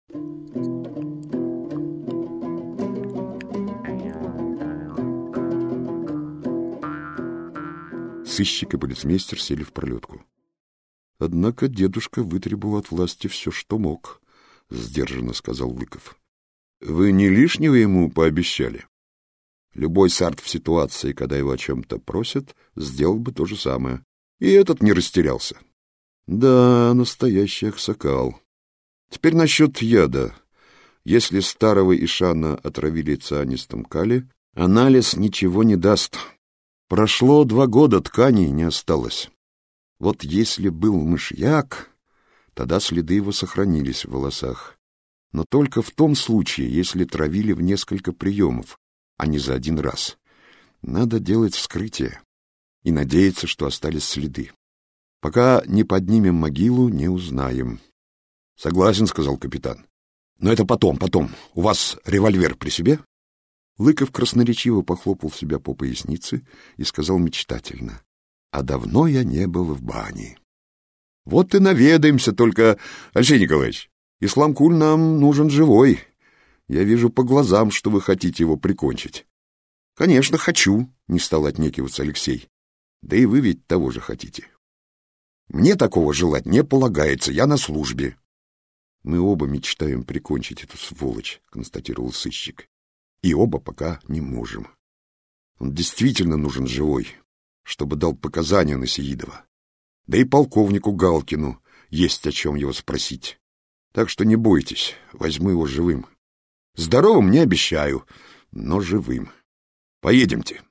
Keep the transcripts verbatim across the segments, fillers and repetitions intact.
Сыщик и полицмейстер сели в пролетку. Однако дедушка вытребовал от власти все, что мог, — сдержанно сказал Лыков. — Вы не лишнего ему пообещали? Любой сарт в ситуации, когда его о чем-то просят, сделал бы то же самое. И этот не растерялся. Да, настоящий аксакал. Теперь насчет яда. Если старого Ишана отравили цианистом кали, анализ ничего не даст. Прошло два года, тканей не осталось. Вот если был мышьяк, тогда следы его сохранились в волосах. Но только в том случае, если травили в несколько приемов, а не за один раз. Надо делать вскрытие и надеяться, что остались следы. Пока не поднимем могилу, не узнаем. — Согласен, — сказал капитан. — Но это потом, потом. У вас револьвер при себе? Лыков красноречиво похлопал себя по пояснице и сказал мечтательно: — А давно я не был в бане. — Вот и наведаемся, только, Алексей Николаевич, Исламкуль нам нужен живой. Я вижу по глазам, что вы хотите его прикончить. — Конечно, хочу, — не стал отнекиваться Алексей. — Да и вы ведь того же хотите. — Мне такого желать не полагается, я на службе. — Мы оба мечтаем прикончить эту сволочь, — констатировал сыщик. И оба пока не можем. Он действительно нужен живой, чтобы дал показания на Сеидова. Да и полковнику Галкину есть о чем его спросить. Так что не бойтесь, возьму его живым. Здоровым не обещаю, но живым. Поедемте.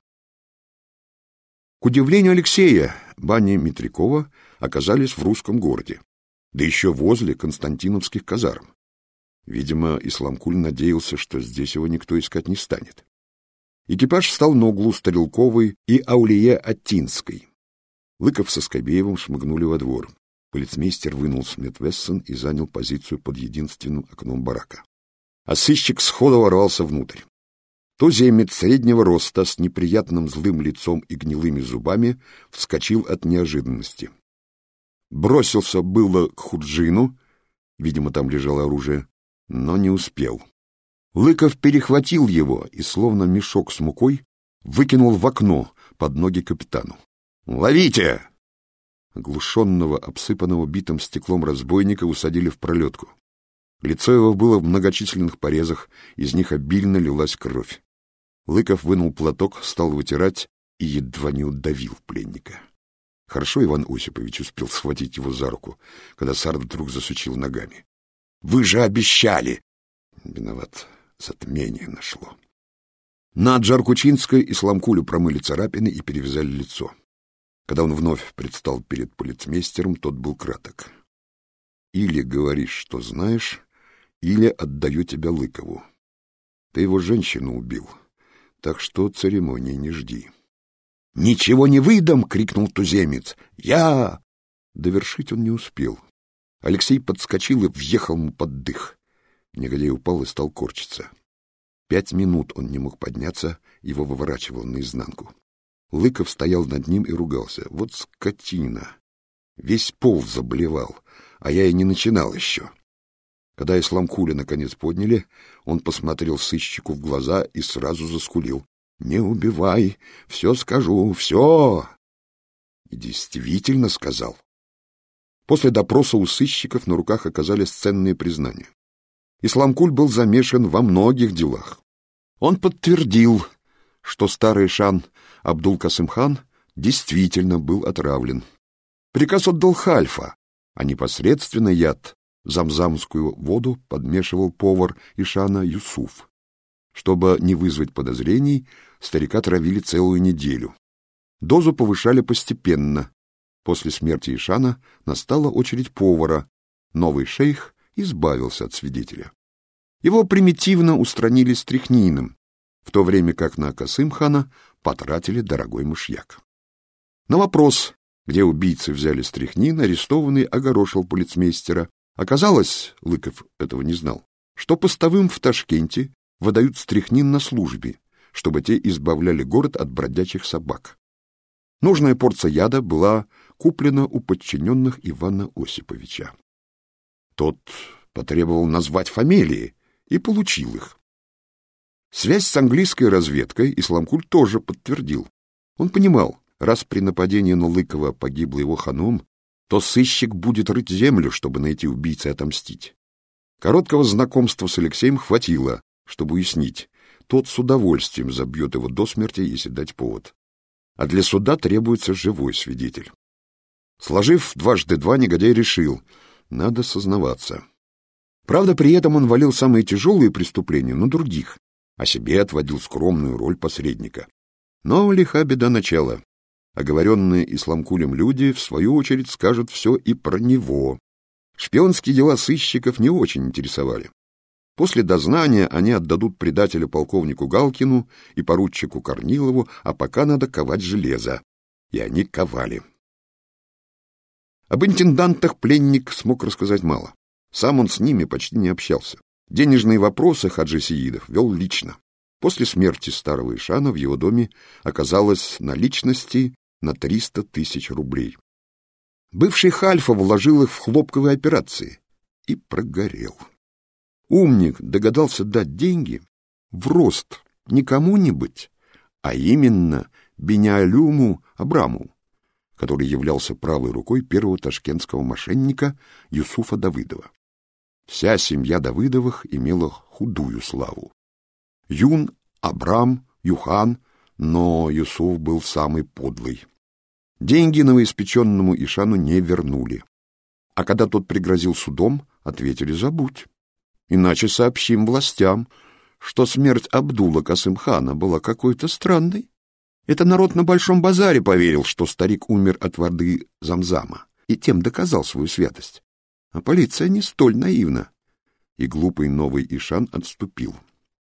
К удивлению Алексея, бани Митрякова оказались в русском городе, да еще возле константиновских казарм. Видимо, Исламкуль надеялся, что здесь его никто искать не станет. Экипаж стал на углу Стрелковой и Аулие-Аттинской. Лыков со Скобеевым шмыгнули во двор. Полицмейстер вынул Смит-Вессон и занял позицию под единственным окном барака. А сыщик сходу ворвался внутрь. Туземец среднего роста с неприятным злым лицом и гнилыми зубами вскочил от неожиданности. Бросился было к Худжину, видимо, там лежало оружие, но не успел. Лыков перехватил его и, словно мешок с мукой, выкинул в окно под ноги капитану. «Ловите!» Оглушенного, обсыпанного битым стеклом разбойника усадили в пролетку. Лицо его было в многочисленных порезах, из них обильно лилась кровь. Лыков вынул платок, стал вытирать и едва не удавил пленника. Хорошо Иван Осипович успел схватить его за руку, когда Сарт вдруг засучил ногами. — Вы же обещали! Виноват, затмение нашло. На Джаркучинской Исламкулю промыли царапины и перевязали лицо. Когда он вновь предстал перед полицмейстером, тот был краток. — Или говоришь, что знаешь, или отдаю тебя Лыкову. Ты его женщину убил, так что церемонии не жди. — Ничего не выдам! — крикнул туземец. — Я... Довершить он не успел. Алексей подскочил и въехал ему под дых. Негодяй упал и стал корчиться. Пять минут он не мог подняться, его выворачивало наизнанку. Лыков стоял над ним и ругался. Вот скотина! Весь пол заблевал, а я и не начинал еще. Когда Исламкуля наконец подняли, он посмотрел сыщику в глаза и сразу заскулил. — Не убивай! Все скажу, все! И действительно сказал. После допроса у сыщиков на руках оказались ценные признания. Исламкуль был замешан во многих делах. Он подтвердил, что старый шан Абдул-Касым-хан действительно был отравлен. Приказ отдал Хальфа, а непосредственно яд, замзамскую воду, подмешивал повар Ишана Юсуф. Чтобы не вызвать подозрений, старика травили целую неделю. Дозу повышали постепенно. После смерти Ишана настала очередь повара. Новый шейх избавился от свидетеля. Его примитивно устранили стрихнином, в то время как на Касым-хана потратили дорогой мышьяк. На вопрос, где убийцы взяли стрихнин, арестованный огорошил полицмейстера. Оказалось, Лыков этого не знал, что постовым в Ташкенте выдают стрихнин на службе, чтобы те избавляли город от бродячих собак. Нужная порция яда была куплена у подчиненных Ивана Осиповича. Тот потребовал назвать фамилии и получил их. Связь с английской разведкой Исламкуль тоже подтвердил. Он понимал, раз при нападении на Лыкова погибла его ханум, то сыщик будет рыть землю, чтобы найти убийцу и отомстить. Короткого знакомства с Алексеем хватило, чтобы уяснить, тот с удовольствием забьет его до смерти, если дать повод. А для суда требуется живой свидетель. Сложив дважды два, негодяй решил, надо сознаваться. Правда, при этом он валил самые тяжелые преступления на других, а себе отводил скромную роль посредника. Но лиха беда начала. Оговоренные Исламкулем люди, в свою очередь, скажут все и про него. Шпионские дела сыщиков не очень интересовали. После дознания они отдадут предателя полковнику Галкину и поручику Корнилову, а пока надо ковать железо. И они ковали. Об интендантах пленник смог рассказать мало. Сам он с ними почти не общался. Денежные вопросы Хаджи Сеидов вел лично. После смерти старого Ишана в его доме оказалось наличности на триста тысяч рублей. Бывший хальфа вложил их в хлопковые операции и прогорел. Умник догадался дать деньги в рост не кому-нибудь, а именно Бениалюму Абраму, который являлся правой рукой первого ташкентского мошенника Юсуфа Давыдова. Вся семья Давыдовых имела худую славу. Юн, Абрам, Юхан, но Юсуф был самый подлый. Деньги новоиспеченному Ишану не вернули. А когда тот пригрозил судом, ответили: забудь. Иначе сообщим властям, что смерть Абдула Касым-хана была какой-то странной. Это народ на Большом базаре поверил, что старик умер от воды Замзама, и тем доказал свою святость. А полиция не столь наивна. И глупый новый Ишан отступил.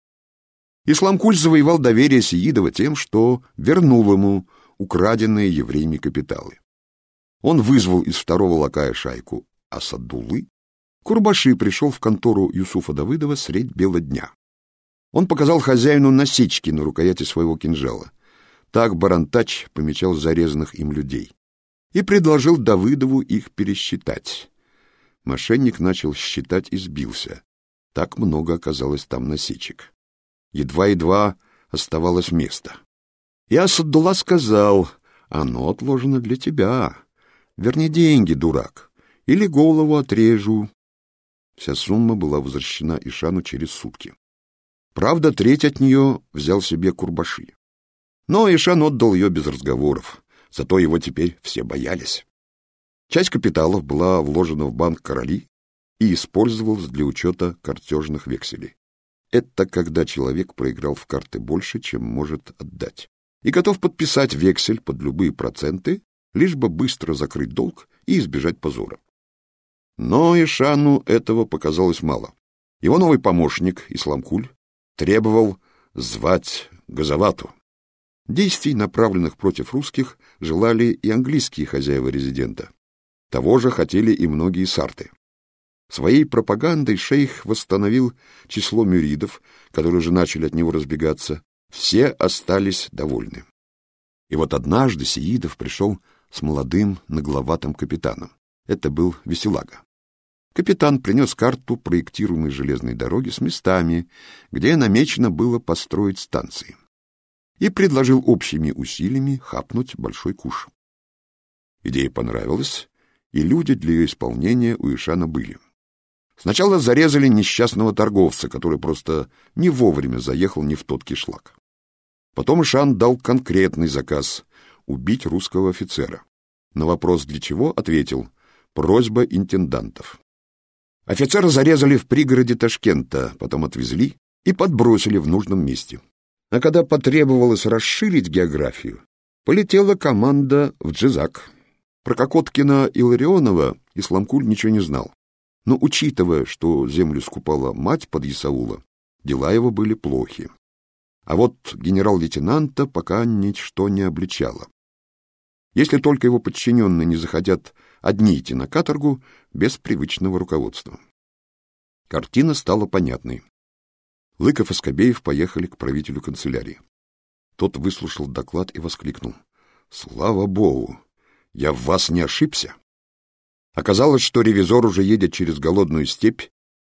Исламкуль завоевал доверие Сеидова тем, что вернул ему украденные евреями капиталы. Он вызвал из второго лакая шайку Асадуллы. Курбаши пришел в контору Юсуфа Давыдова средь бела дня. Он показал хозяину насечки на рукояти своего кинжала. Так Барантач помечал зарезанных им людей. И предложил Давыдову их пересчитать. Мошенник начал считать и сбился. Так много оказалось там насечек. Едва-едва оставалось место. И Асадулла сказал: оно отложено для тебя. Верни деньги, дурак, или голову отрежу. Вся сумма была возвращена Ишану через сутки. Правда, треть от нее взял себе Курбаши. Но Ишан отдал ее без разговоров, зато его теперь все боялись. Часть капиталов была вложена в банк Короли и использовалась для учета картежных векселей. Это когда человек проиграл в карты больше, чем может отдать, и готов подписать вексель под любые проценты, лишь бы быстро закрыть долг и избежать позора. Но Ишану этого показалось мало. Его новый помощник, Исламкуль, требовал звать Газавату. Действий, направленных против русских, желали и английские хозяева резидента. Того же хотели и многие сарты. Своей пропагандой шейх восстановил число мюридов, которые же начали от него разбегаться. Все остались довольны. И вот однажды Сеидов пришел с молодым нагловатым капитаном. Это был Веселага. Капитан принес карту проектируемой железной дороги с местами, где намечено было построить станции, и предложил общими усилиями хапнуть большой куш. Идея понравилась, и люди для ее исполнения у Ишана были. Сначала зарезали несчастного торговца, который просто не вовремя заехал не в тот кишлак. Потом Ишан дал конкретный заказ — убить русского офицера. На вопрос «для чего?» ответил: просьба интендантов. Офицера зарезали в пригороде Ташкента, потом отвезли и подбросили в нужном месте. А когда потребовалось расширить географию, полетела команда в Джизак. Про Кокоткина и Ларионова Исламкуль ничего не знал. Но, учитывая, что землю скупала мать подъясаула, дела его были плохи. А вот генерал-лейтенанта пока ничто не обличало. Если только его подчиненные не захотят одни идти на каторгу без привычного руководства. Картина стала понятной. Лыков и Скобеев поехали к правителю канцелярии. Тот выслушал доклад и воскликнул: «Слава Богу! Я в вас не ошибся!» Оказалось, что ревизор уже едет через голодную степь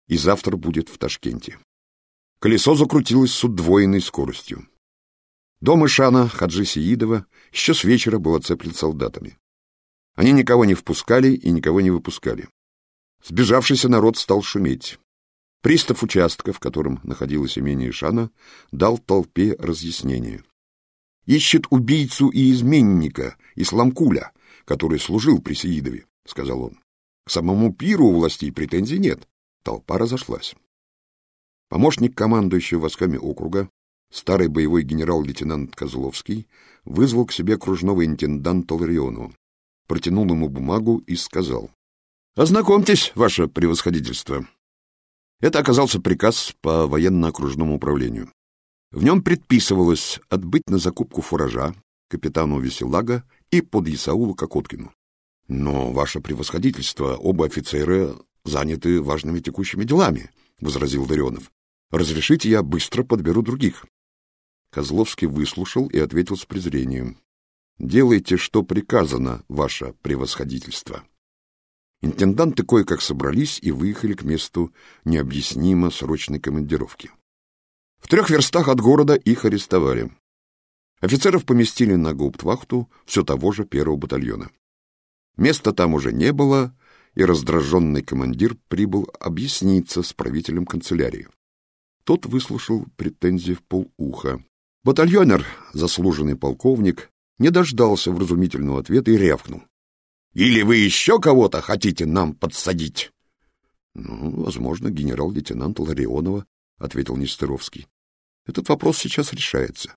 и завтра будет в Ташкенте. Колесо закрутилось с удвоенной скоростью. Дом Ишана Хаджи Сеидова еще с вечера был оцеплен солдатами. Они никого не впускали и никого не выпускали. Сбежавшийся народ стал шуметь. Пристав участка, в котором находилось имение Ишана, дал толпе разъяснение. «Ищет убийцу и изменника Исламкуля, который служил при Сеидове», — сказал он. «К самому пиру у властей претензий нет». Толпа разошлась. Помощник командующего войсками округа, старый боевой генерал-лейтенант Козловский, вызвал к себе окружного интенданта Ларионова, протянул ему бумагу и сказал: «Ознакомьтесь, ваше превосходительство». Это оказался приказ по военно-окружному управлению. В нем предписывалось отбыть на закупку фуража капитану Веселага и подъясаулу Кокоткину. «Но, ваше превосходительство, оба офицера заняты важными текущими делами», — возразил Ларионов. «Разрешите, я быстро подберу других». Козловский выслушал и ответил с презрением: «Делайте, что приказано, ваше превосходительство». Интенданты кое-как собрались и выехали к месту необъяснимо срочной командировки. В трех верстах от города их арестовали. Офицеров поместили на гауптвахту все того же первого батальона. Места там уже не было, и раздраженный командир прибыл объясниться с правителем канцелярии. Тот выслушал претензии в полуха. Батальонер, заслуженный полковник, не дождался вразумительного ответа и рявкнул: «Или вы еще кого-то хотите нам подсадить?» «Ну, возможно, генерал-лейтенанта Ларионова», — ответил Нестеровский. «Этот вопрос сейчас решается».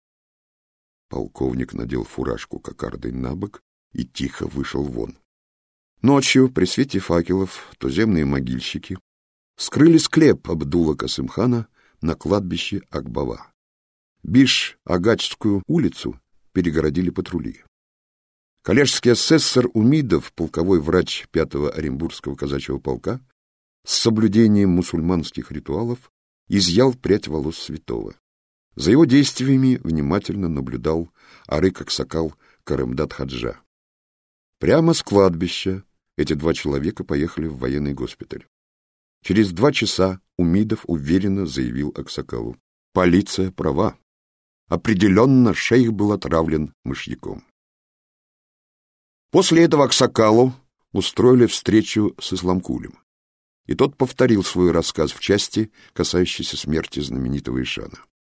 Полковник надел фуражку кокардой на бок и тихо вышел вон. Ночью, при свете факелов, туземные могильщики скрыли склеп Абдула Касымхана на кладбище Акбава. Биш-Агачскую улицу перегородили патрули. Коллежский асессор Умидов, полковой врач пятого Оренбургского казачьего полка, с соблюдением мусульманских ритуалов изъял прядь волос святого. За его действиями внимательно наблюдал Арык Аксакал Карымдат Хаджа. Прямо с кладбища эти два человека поехали в военный госпиталь. Через два часа Умидов уверенно заявил Аксакалу: «Полиция права. Определенно шейх был отравлен мышьяком». После этого Аксакалу устроили встречу с Исламкулем, и тот повторил свой рассказ в части, касающейся смерти знаменитого Ишана.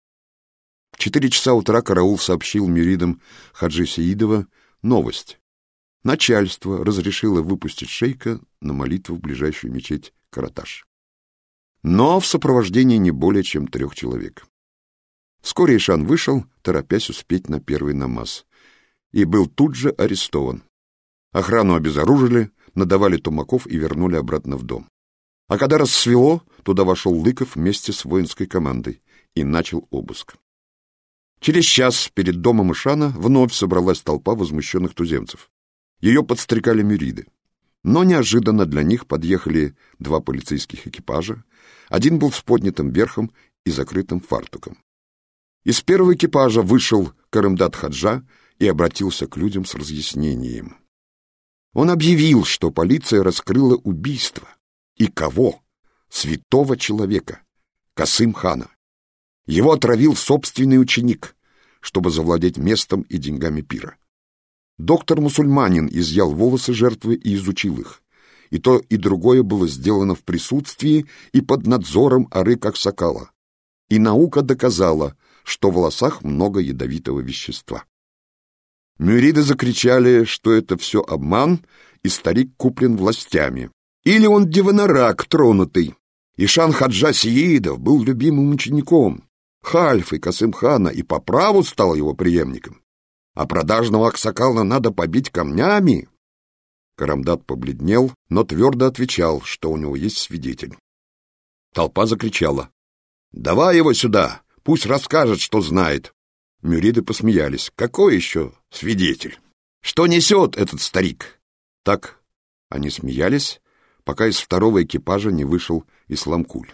В четыре часа утра караул сообщил мюридам Хаджи Сеидова новость. Начальство разрешило выпустить шейха на молитву в ближайшую мечеть Караташ, но в сопровождении не более чем трех человек. Вскоре Ишан вышел, торопясь успеть на первый намаз, и был тут же арестован. Охрану обезоружили, надавали тумаков и вернули обратно в дом. А когда рассвело, туда вошел Лыков вместе с воинской командой и начал обыск. Через час перед домом Ишана вновь собралась толпа возмущенных туземцев. Ее подстрекали мюриды. Но неожиданно для них подъехали два полицейских экипажа. Один был с поднятым верхом и закрытым фартуком. Из первого экипажа вышел Карымдат Хаджа и обратился к людям с разъяснением. Он объявил, что полиция раскрыла убийство. И кого? Святого человека, Касым-хана. Его отравил собственный ученик, чтобы завладеть местом и деньгами пира. Доктор-мусульманин изъял волосы жертвы и изучил их. И то, и другое было сделано в присутствии и под надзором Арык Аксакала. И наука доказала, что в волосах много ядовитого вещества. Мюриды закричали, что это все обман, и старик куплен властями. Или он диванарак тронутый. Ишан Хаджа Сеидов был любимым учеником хальфы Касым-хана и по праву стал его преемником. А продажного Аксакала надо побить камнями. Карамдат побледнел, но твердо отвечал, что у него есть свидетель. Толпа закричала: «Давай его сюда, пусть расскажет, что знает». Мюриды посмеялись. «Какой еще свидетель? Что несет этот старик?» Так они смеялись, пока из второго экипажа не вышел Исламкуль.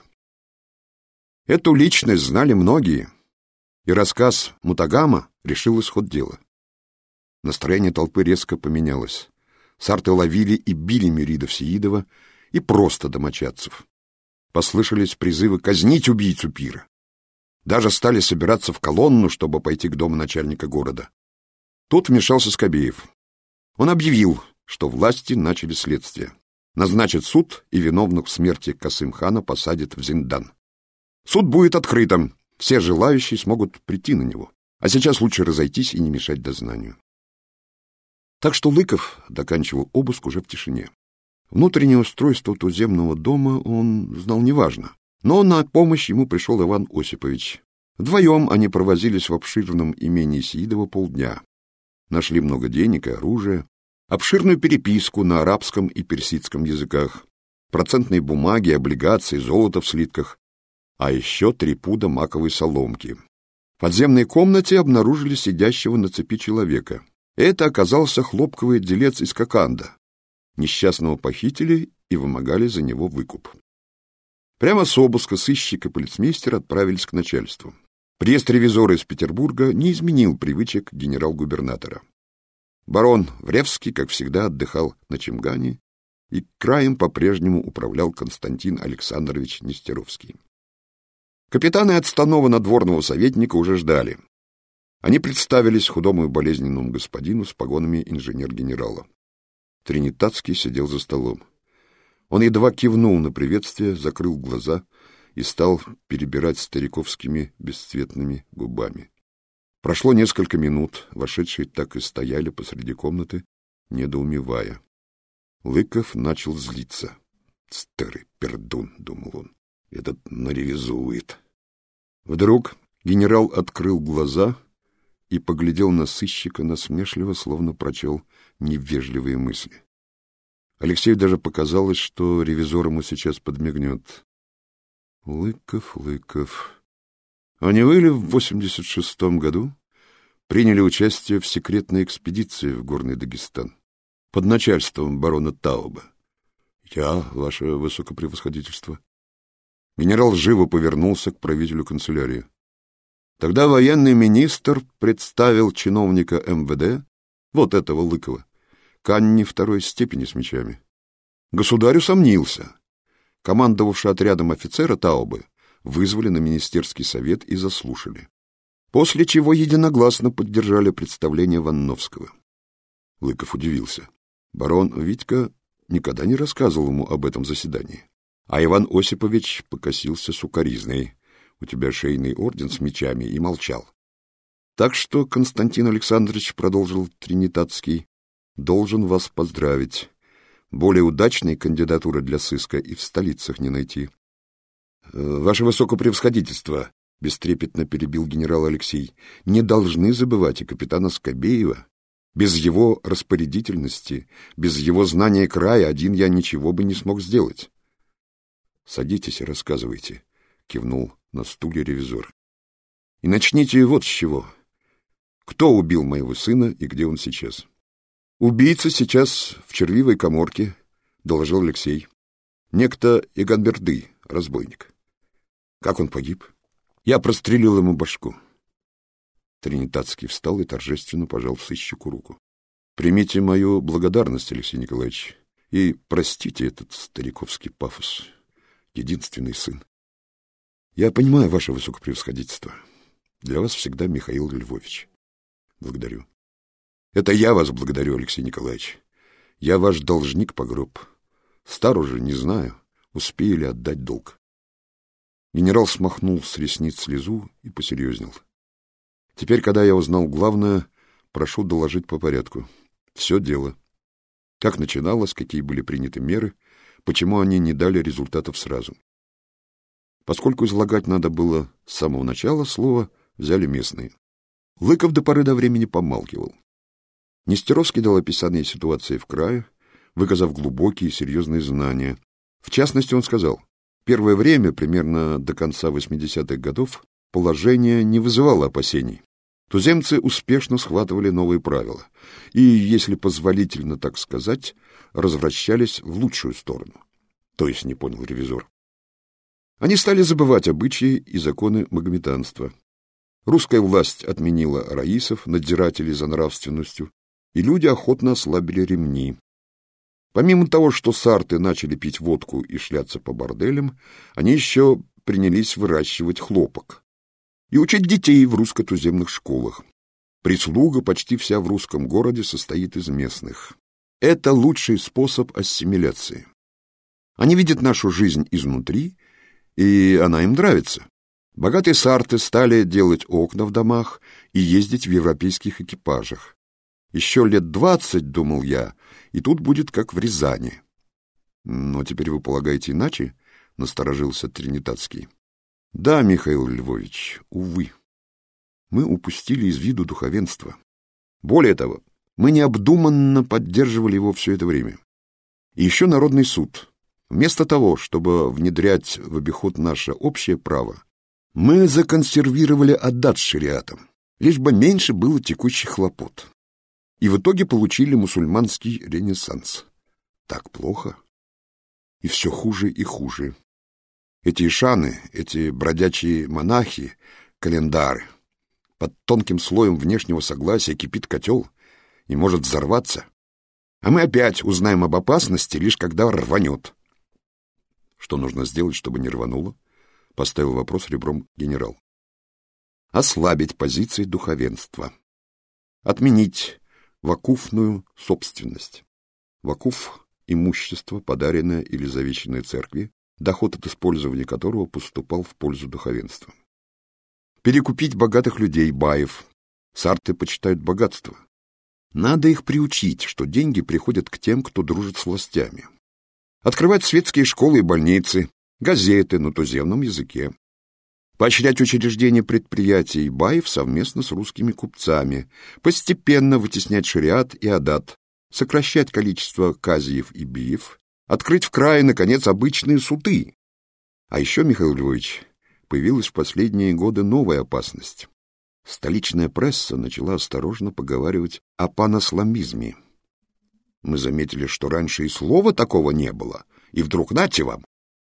Эту личность знали многие, и рассказ Мутагама решил исход дела. Настроение толпы резко поменялось. Сарты ловили и били мюридов Сеидова и просто домочадцев. Послышались призывы казнить убийцу пира. Даже стали собираться в колонну, чтобы пойти к дому начальника города. Тут вмешался Скобеев. Он объявил, что власти начали следствие. Назначит суд, и виновных в смерти Касым-хана посадят в зиндан. Суд будет открытым, все желающие смогут прийти на него. А сейчас лучше разойтись и не мешать дознанию. Так что Лыков доканчивал обыск уже в тишине. Внутреннее устройство туземного дома он знал неважно, но на помощь ему пришел Иван Осипович. Вдвоем они провозились в обширном имении Сеидова полдня. Нашли много денег и оружия, обширную переписку на арабском и персидском языках, процентные бумаги, облигации, золото в слитках, а еще три пуда маковой соломки. В подземной комнате обнаружили сидящего на цепи человека. Это оказался хлопковый делец из Коканда. Несчастного похитили и вымогали за него выкуп. Прямо с обыска сыщик и полицмейстер отправились к начальству. Приезд ревизора из Петербурга не изменил привычек генерал-губернатора. Барон Вревский, как всегда, отдыхал на Чимгане, и краем по-прежнему управлял Константин Александрович Нестеровский. Капитаны отставного надворного советника уже ждали. Они представились худому и болезненному господину с погонами инженер-генерала. Тринитатский сидел за столом. Он едва кивнул на приветствие, закрыл глаза и стал перебирать стариковскими бесцветными губами. Прошло несколько минут, вошедшие так и стояли посреди комнаты, недоумевая. Лыков начал злиться. «Старый пердун», — думал он, — «этот наревизует». Вдруг генерал открыл глаза и поглядел на сыщика насмешливо, словно прочел невежливые мысли. Алексею даже показалось, что ревизор ему сейчас подмигнет. Лыков, Лыков. А не вы ли в восемьдесят шестом году приняли участие в секретной экспедиции в Горный Дагестан под начальством барона Тауба? Я, ваше высокопревосходительство. Генерал живо повернулся к правителю канцелярии. Тогда военный министр представил чиновника эм вэ дэ, вот этого Лыкова, к Анне второй степени с мечами. Государь усомнился. Командовавший отрядом офицера Таубы вызвали на министерский совет и заслушали. После чего единогласно поддержали представление Ванновского. Лыков удивился. Барон Витька никогда не рассказывал ему об этом заседании. А Иван Осипович покосился сукаризной. У тебя шейный орден с мечами, и молчал. Так что, Константин Александрович, продолжил Тринитатский, должен вас поздравить. Более удачной кандидатуры для сыска и в столицах не найти. Ваше высокопревосходительство, бестрепетно перебил генерал Алексей, не должны забывать и капитана Скобеева. Без его распорядительности, без его знания края один я ничего бы не смог сделать. Садитесь и рассказывайте, кивнул на стуле ревизор. И начните вот с чего. Кто убил моего сына и где он сейчас? Убийца сейчас в червивой каморке, доложил Алексей. Некто Иганберды, разбойник. Как он погиб? Я прострелил ему башку. Тринитатский встал и торжественно пожал сыщику руку. Примите мою благодарность, Алексей Николаевич, и простите этот стариковский пафос. Единственный сын. Я понимаю, ваше высокопревосходительство. Для вас всегда Михаил Львович. Благодарю. Это я вас благодарю, Алексей Николаевич. Я ваш должник по гроб. Стар уже, не знаю, успею ли отдать долг. Генерал смахнул с ресниц слезу и посерьезнел. Теперь, когда я узнал главное, прошу доложить по порядку. Все дело. Как начиналось, какие были приняты меры, почему они не дали результатов сразу. Поскольку излагать надо было с самого начала, слово взяли местные. Лыков до поры до времени помалкивал. Нестеровский дал описание ситуации в крае, выказав глубокие и серьезные знания. В частности, он сказал, первое время, примерно до конца восьмидесятых годов, положение не вызывало опасений. Туземцы успешно схватывали новые правила и, если позволительно так сказать, развращались в лучшую сторону. То есть, не понял ревизор. Они стали забывать обычаи и законы магометанства. Русская власть отменила раисов, надзирателей за нравственностью, и люди охотно ослабили ремни. Помимо того, что сарты начали пить водку и шляться по борделям, они еще принялись выращивать хлопок и учить детей в русско-туземных школах. Прислуга почти вся в русском городе состоит из местных. Это лучший способ ассимиляции. Они видят нашу жизнь изнутри, и она им нравится. Богатые сарты стали делать окна в домах и ездить в европейских экипажах. Еще лет двадцать, думал я, и тут будет как в Рязани. Но теперь вы полагаете иначе? Насторожился Тринитатский. Да, Михаил Львович, увы. Мы упустили из виду духовенство. Более того, мы необдуманно поддерживали его все это время. И еще Народный суд. Вместо того, чтобы внедрять в обиход наше общее право, мы законсервировали адат с шариатом, лишь бы меньше было текущих хлопот. И в итоге получили мусульманский ренессанс. Так плохо. И все хуже и хуже. Эти ишаны, эти бродячие монахи, календары. Под тонким слоем внешнего согласия кипит котел и может взорваться. А мы опять узнаем об опасности, лишь когда рванет. Что нужно сделать, чтобы не рвануло? Поставил вопрос ребром генерал. Ослабить позиции духовенства. Отменить вакуфную собственность. Вакуф – имущество, подаренное или завещанное церкви, доход от использования которого поступал в пользу духовенства. Перекупить богатых людей, баев. Сарты почитают богатство. Надо их приучить, что деньги приходят к тем, кто дружит с властями. Открывать светские школы и больницы, газеты на туземном языке. Поощрять учреждения предприятий баев совместно с русскими купцами. Постепенно вытеснять шариат и адат. Сокращать количество казиев и биев. Открыть в крае, наконец, обычные суды. А еще, Михаил Львович, появилась в последние годы новая опасность. Столичная пресса начала осторожно поговаривать о панисламизме. Мы заметили, что раньше и слова такого не было, и вдруг нате вам.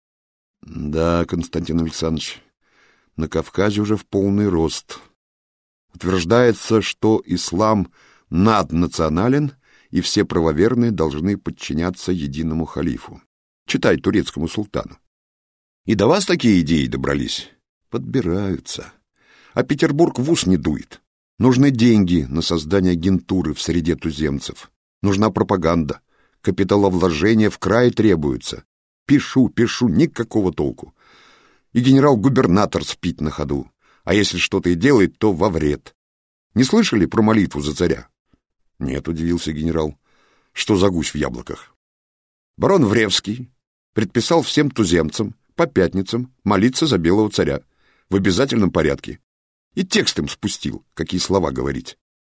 Да, Константин Александрович, на Кавказе уже в полный рост. Утверждается, что ислам наднационален, и все правоверные должны подчиняться единому халифу. Читай турецкому султану. И до вас такие идеи добрались? Подбираются. А Петербург в ус не дует. Нужны деньги на создание агентуры в среде туземцев. Нужна пропаганда. Капиталовложения в край требуются. Пишу, пишу, никакого толку. И генерал-губернатор спит на ходу. А если что-то и делает, то во вред. Не слышали про молитву за царя? Нет, удивился генерал. Что за гусь в яблоках? Барон Вревский предписал всем туземцам по пятницам молиться за белого царя в обязательном порядке. И текст им спустил, какие слова говорить.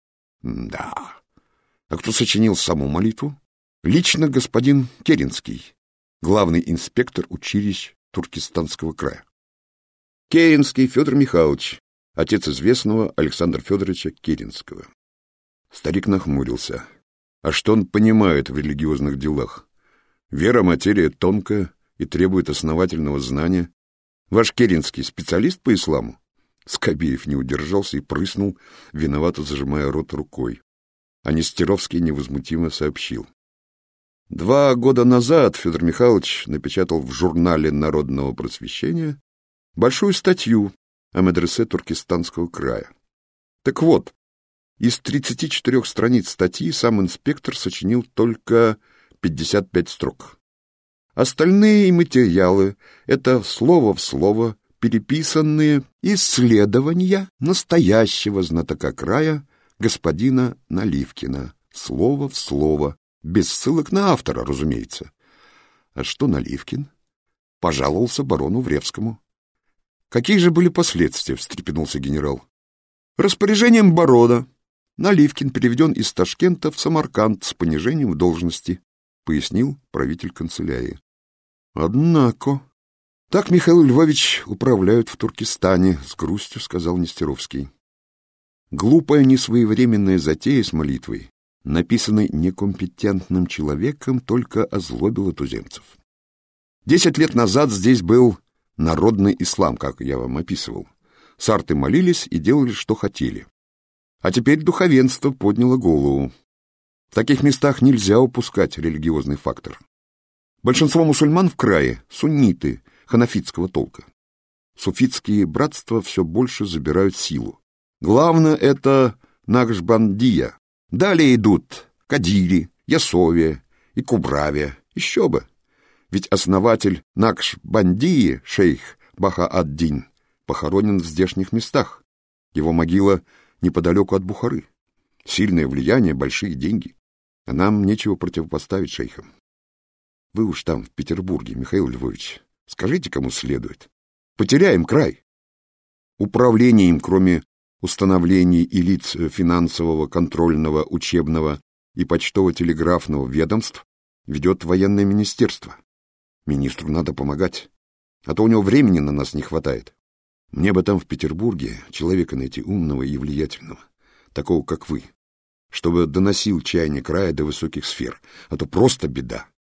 Да. А кто сочинил саму молитву? Лично господин Керенский, главный инспектор училищ Туркестанского края. Керенский Федор Михайлович, отец известного Александра Федоровича Керенского. Старик нахмурился. А что он понимает в религиозных делах? Вера — материя тонкая и требует основательного знания. Ваш Керенский специалист по исламу? Скобеев не удержался и прыснул, виновато зажимая рот рукой. А Нестеровский невозмутимо сообщил. Два года назад Федор Михайлович напечатал в журнале Народного просвещения большую статью о медресе Туркестанского края. Так вот, из тридцати четырёх страниц статьи сам инспектор сочинил только пятьдесят пять строк. Остальные материалы — это слово в слово переписанные исследования настоящего знатока края господина Наливкина. Слово в слово, без ссылок на автора, разумеется. А что Наливкин? Пожаловался барону Вревскому. Какие же были последствия, встрепенулся генерал. Распоряжением барона Наливкин переведен из Ташкента в Самарканд с понижением в должности, пояснил правитель канцелярии. Однако... Так, Михаил Львович, управляют в Туркестане, с грустью сказал Нестеровский. Глупая несвоевременная затея с молитвой, написанной некомпетентным человеком, только озлобила туземцев. Десять лет назад здесь был народный ислам, как я вам описывал. Сарты молились и делали, что хотели. А теперь духовенство подняло голову. В таких местах нельзя упускать религиозный фактор. Большинство мусульман в крае — сунниты ханафитского толка. Суфитские братства все больше забирают силу. Главное — это Накшбандия. Далее идут Кадири, Ясовия и Кубравия. Еще бы! Ведь основатель Накшбандии, шейх Баха-ад-Дин, похоронен в здешних местах. Его могила неподалеку от Бухары. Сильное влияние, большие деньги. А нам нечего противопоставить шейхам. Вы уж там, в Петербурге, Михаил Львович, скажите, кому следует. Потеряем край. Управление им, кроме установлений и лиц финансового, контрольного, учебного и почтово-телеграфного ведомств, ведет военное министерство. Министру надо помогать, а то у него времени на нас не хватает. Мне бы там в Петербурге человека найти умного и влиятельного, такого, как вы, чтобы доносил чаяние края до высоких сфер, а то просто беда.